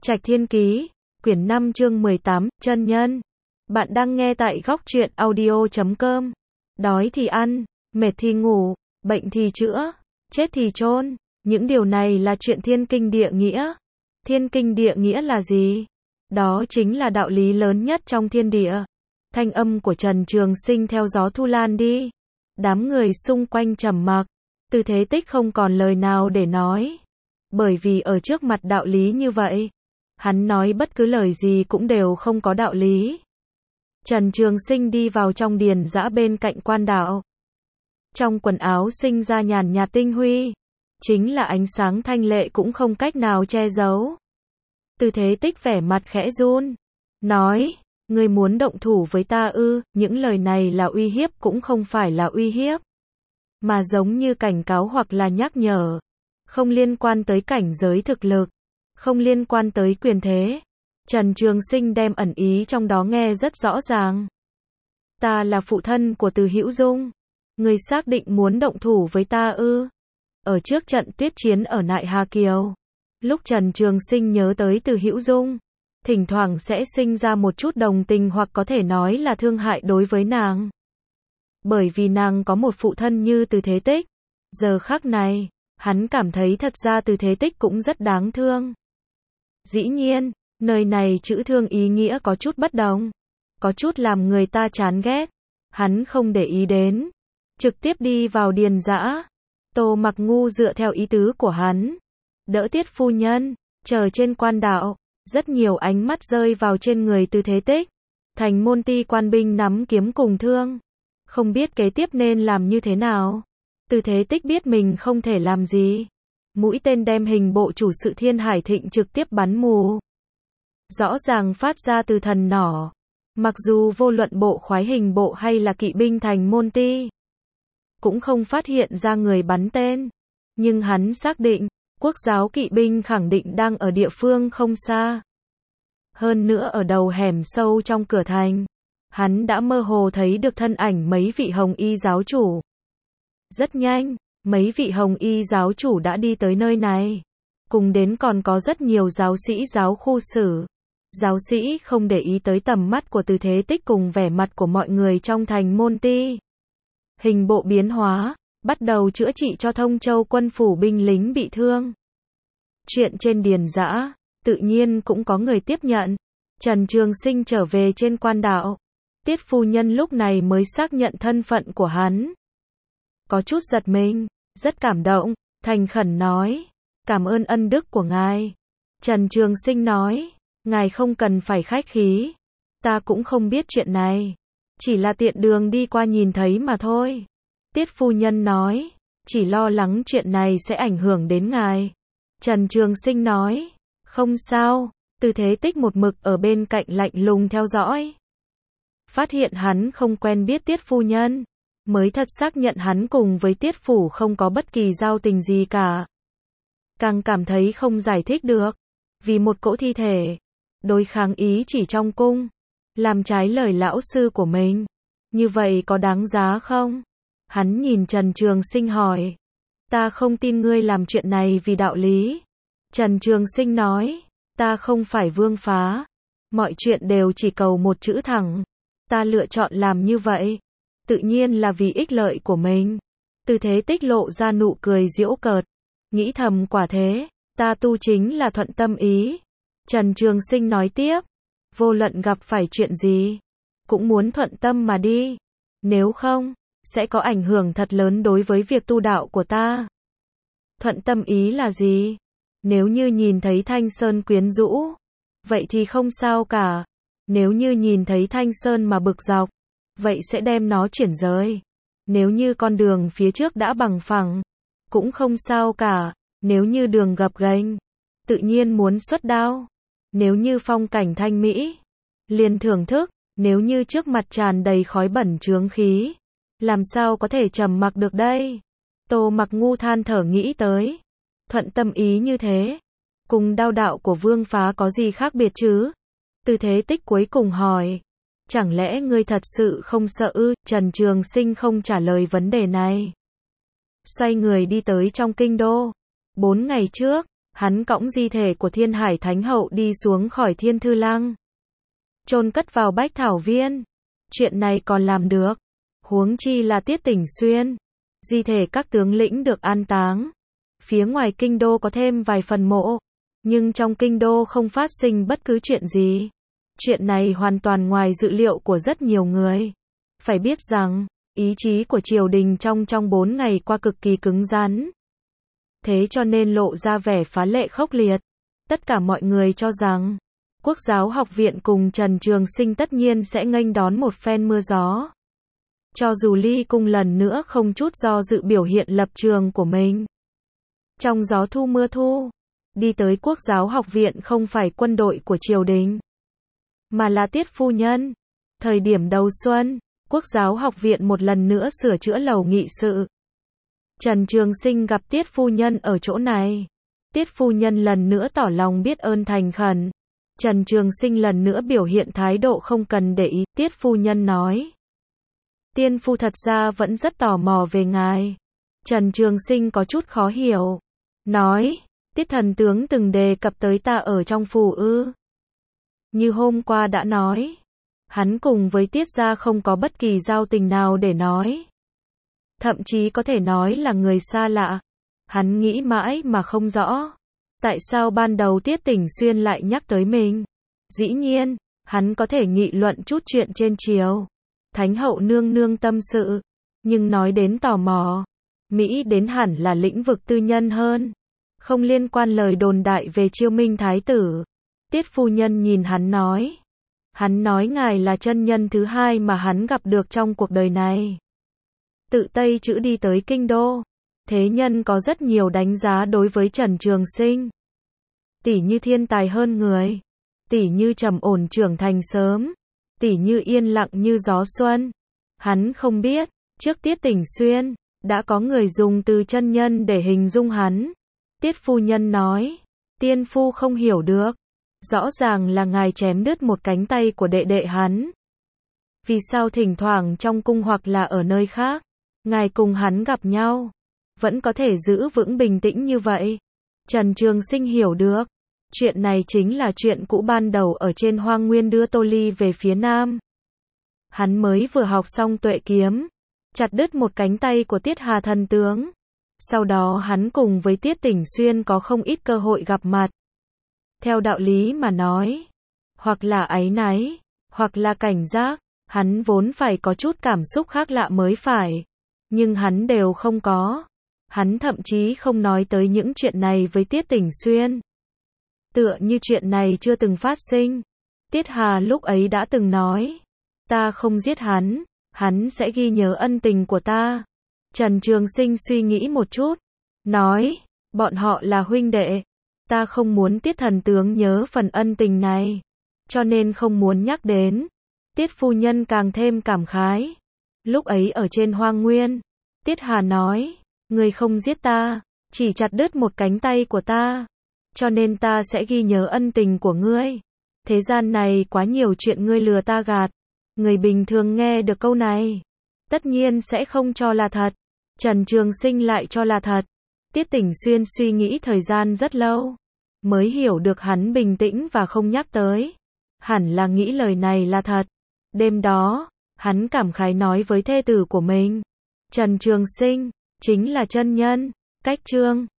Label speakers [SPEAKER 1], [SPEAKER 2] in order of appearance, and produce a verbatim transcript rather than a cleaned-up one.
[SPEAKER 1] Trạch Thiên Ký, quyển năm chương mười tám, chân nhân. Bạn đang nghe tại góc truyện audio chấm com. Đói thì ăn, mệt thì ngủ, bệnh thì chữa, chết thì chôn. Những điều này là chuyện thiên kinh địa nghĩa. Thiên kinh địa nghĩa là gì? Đó chính là đạo lý lớn nhất trong thiên địa. Thanh âm của Trần Trường Sinh theo gió thu lan đi. Đám người xung quanh trầm mặc. Từ Thế Tích không còn lời nào để nói. Bởi vì ở trước mặt đạo lý như vậy, hắn nói bất cứ lời gì cũng đều không có đạo lý. Trần Trường Sinh đi vào trong điền dã bên cạnh quan đạo. Trong quần áo sinh ra nhàn nhạt tinh huy, chính là ánh sáng thanh lệ cũng không cách nào che giấu. Từ Thế Tích vẻ mặt khẽ run, nói, ngươi muốn động thủ với ta ư? Những lời này là uy hiếp cũng không phải là uy hiếp, mà giống như cảnh cáo hoặc là nhắc nhở. Không liên quan tới cảnh giới thực lực, không liên quan tới quyền thế. Trần Trường Sinh đem ẩn ý trong đó nghe rất rõ ràng. Ta là phụ thân của Từ Hữu Dung, ngươi xác định muốn động thủ với ta ư? Ở trước trận tuyết chiến ở Nại Hà Kiều, lúc Trần Trường Sinh nhớ tới Từ Hữu Dung, thỉnh thoảng sẽ sinh ra một chút đồng tình hoặc có thể nói là thương hại đối với nàng. Bởi vì nàng có một phụ thân như Từ Thế Tích. Giờ khắc này, hắn cảm thấy thật ra Từ Thế Tích cũng rất đáng thương. Dĩ nhiên, nơi này chữ thương ý nghĩa có chút bất đồng, có chút làm người ta chán ghét. Hắn không để ý đến, trực tiếp đi vào điền dã. Tô Mặc Ngu dựa theo ý tứ của hắn, đỡ Tiết phu nhân, chờ trên quan đạo. Rất nhiều ánh mắt rơi vào trên người Từ Thế Tích. Thành môn ti quan binh nắm kiếm cùng thương, không biết kế tiếp nên làm như thế nào. Từ Thế Tích biết mình không thể làm gì. Mũi tên đem hình bộ chủ sự Thiên Hải Thịnh trực tiếp bắn mù. Rõ ràng phát ra từ thần nỏ. Mặc dù vô luận bộ khoái hình bộ hay là kỵ binh thành môn ti, cũng không phát hiện ra người bắn tên. Nhưng hắn xác định, quốc giáo kỵ binh khẳng định đang ở địa phương không xa. Hơn nữa ở đầu hẻm sâu trong cửa thành, hắn đã mơ hồ thấy được thân ảnh mấy vị hồng y giáo chủ. Rất nhanh, mấy vị hồng y giáo chủ đã đi tới nơi này. Cùng đến còn có rất nhiều giáo sĩ giáo khu sử. Giáo sĩ không để ý tới tầm mắt của Từ Thế Tích cùng vẻ mặt của mọi người trong thành môn ti. Hình bộ biến hóa, bắt đầu chữa trị cho Thông Châu quân phủ binh lính bị thương. Chuyện trên điền dã, tự nhiên cũng có người tiếp nhận. Trần Trường Sinh trở về trên quan đạo. Tiết phu nhân lúc này mới xác nhận thân phận của hắn. Có chút giật mình, rất cảm động, thành khẩn nói, cảm ơn ân đức của ngài. Trần Trường Sinh nói, ngài không cần phải khách khí, ta cũng không biết chuyện này, chỉ là tiện đường đi qua nhìn thấy mà thôi. Tiết phu nhân nói, chỉ lo lắng chuyện này sẽ ảnh hưởng đến ngài. Trần Trường Sinh nói, không sao. Từ Thế Tích một mực ở bên cạnh lạnh lùng theo dõi. Phát hiện hắn không quen biết Tiết phu nhân, mới thật xác nhận hắn cùng với Tiết phủ không có bất kỳ giao tình gì cả. Càng cảm thấy không giải thích được, vì một cỗ thi thể, đối kháng ý chỉ trong cung, làm trái lời lão sư của mình, như vậy có đáng giá không? Hắn nhìn Trần Trường Sinh hỏi, ta không tin ngươi làm chuyện này vì đạo lý. Trần Trường Sinh nói, ta không phải vương phá, mọi chuyện đều chỉ cầu một chữ thẳng. Ta lựa chọn làm như vậy, tự nhiên là vì ích lợi của mình. Từ Thế Tích lộ ra nụ cười giễu cợt, nghĩ thầm quả thế, ta tu chính là thuận tâm ý. Trần Trường Sinh nói tiếp, vô luận gặp phải chuyện gì, cũng muốn thuận tâm mà đi, nếu không, sẽ có ảnh hưởng thật lớn đối với việc tu đạo của ta. Thuận tâm ý là gì? Nếu như nhìn thấy Thanh Sơn quyến rũ, vậy thì không sao cả. Nếu như nhìn thấy Thanh Sơn mà bực dọc, vậy sẽ đem nó chuyển rời. Nếu như con đường phía trước đã bằng phẳng, cũng không sao cả. Nếu như đường gập ghềnh, tự nhiên muốn xuất đao. Nếu như phong cảnh thanh mỹ, liền thưởng thức. Nếu như trước mặt tràn đầy khói bẩn chướng khí, làm sao có thể trầm mặc được đây? Tô Mặc Ngu than thở nghĩ tới, thuận tâm ý như thế, cùng đao đạo của vương phá có gì khác biệt chứ? Từ Thế Tích cuối cùng hỏi, chẳng lẽ ngươi thật sự không sợ ư? Trần Trường Sinh không trả lời vấn đề này. Xoay người đi tới trong kinh đô. Bốn ngày trước, hắn cõng di thể của Thiên Hải Thánh Hậu đi xuống khỏi Thiên Thư Lăng, chôn cất vào Bách Thảo Viên. Chuyện này còn làm được, huống chi là Tiết Tỉnh Xuyên. Di thể các tướng lĩnh được an táng. Phía ngoài kinh đô có thêm vài phần mộ, nhưng trong kinh đô không phát sinh bất cứ chuyện gì. Chuyện này hoàn toàn ngoài dự liệu của rất nhiều người. Phải biết rằng, ý chí của triều đình trong trong bốn ngày qua cực kỳ cứng rắn. Thế cho nên lộ ra vẻ phá lệ khốc liệt. Tất cả mọi người cho rằng, Quốc giáo học viện cùng Trần Trường Sinh tất nhiên sẽ nghênh đón một phen mưa gió. Cho dù Ly Cung lần nữa không chút do dự biểu hiện lập trường của mình. Trong gió thu mưa thu, đi tới Quốc giáo học viện không phải quân đội của triều đình, mà là Tiết phu nhân. Thời điểm đầu xuân, Quốc giáo học viện một lần nữa sửa chữa lầu nghị sự. Trần Trường Sinh gặp Tiết phu nhân ở chỗ này. Tiết phu nhân lần nữa tỏ lòng biết ơn thành khẩn. Trần Trường Sinh lần nữa biểu hiện thái độ không cần để ý. Tiết phu nhân nói: Tiên phu thật ra vẫn rất tò mò về ngài. Trần Trường Sinh có chút khó hiểu. Nói: Tiết thần tướng từng đề cập tới ta ở trong phủ ư? Như hôm qua đã nói, hắn cùng với Tiết gia không có bất kỳ giao tình nào để nói. Thậm chí có thể nói là người xa lạ. Hắn nghĩ mãi mà không rõ. Tại sao ban đầu Tiết Tỉnh Xuyên lại nhắc tới mình? Dĩ nhiên, hắn có thể nghị luận chút chuyện trên triều. Thánh hậu nương nương tâm sự. Nhưng nói đến tò mò, Mỹ đến hẳn là lĩnh vực tư nhân hơn. Không liên quan lời đồn đại về Chiêu Minh Thái tử. Tiết phu nhân nhìn hắn nói. Hắn nói ngài là chân nhân thứ hai mà hắn gặp được trong cuộc đời này. Tự Tây chữ đi tới kinh đô. Thế nhân có rất nhiều đánh giá đối với Trần Trường Sinh. Tỷ như thiên tài hơn người. Tỷ như trầm ổn trưởng thành sớm. Tỷ như yên lặng như gió xuân. Hắn không biết, trước Tiết Tỉnh Xuyên, đã có người dùng từ chân nhân để hình dung hắn. Tiết phu nhân nói, tiên phu không hiểu được. Rõ ràng là ngài chém đứt một cánh tay của đệ đệ hắn. Vì sao thỉnh thoảng trong cung hoặc là ở nơi khác, ngài cùng hắn gặp nhau, vẫn có thể giữ vững bình tĩnh như vậy? Trần Trường Sinh hiểu được. Chuyện này chính là chuyện cũ ban đầu ở trên hoang nguyên đưa Tô Ly về phía nam. Hắn mới vừa học xong tuệ kiếm, chặt đứt một cánh tay của Tiết Hà thần tướng. Sau đó hắn cùng với Tiết Tỉnh Xuyên có không ít cơ hội gặp mặt. Theo đạo lý mà nói, hoặc là áy náy, hoặc là cảnh giác, hắn vốn phải có chút cảm xúc khác lạ mới phải. Nhưng hắn đều không có. Hắn thậm chí không nói tới những chuyện này với Tiết Tỉnh Xuyên. Tựa như chuyện này chưa từng phát sinh. Tiết Hà lúc ấy đã từng nói, ta không giết hắn, hắn sẽ ghi nhớ ân tình của ta. Trần Trường Sinh suy nghĩ một chút, nói, bọn họ là huynh đệ, ta không muốn Tiết thần tướng nhớ phần ân tình này, cho nên không muốn nhắc đến. Tiết phu nhân càng thêm cảm khái. Lúc ấy ở trên hoang nguyên, Tiết Hà nói, ngươi không giết ta, chỉ chặt đứt một cánh tay của ta, cho nên ta sẽ ghi nhớ ân tình của ngươi. Thế gian này quá nhiều chuyện ngươi lừa ta gạt. Người bình thường nghe được câu này, tất nhiên sẽ không cho là thật. Trần Trường Sinh lại cho là thật. Tiết Tỉnh Xuyên suy nghĩ thời gian rất lâu, mới hiểu được hắn bình tĩnh và không nhắc tới. Hẳn là nghĩ lời này là thật. Đêm đó, hắn cảm khái nói với thê tử của mình, Trần Trường Sinh, chính là chân nhân. Cách chương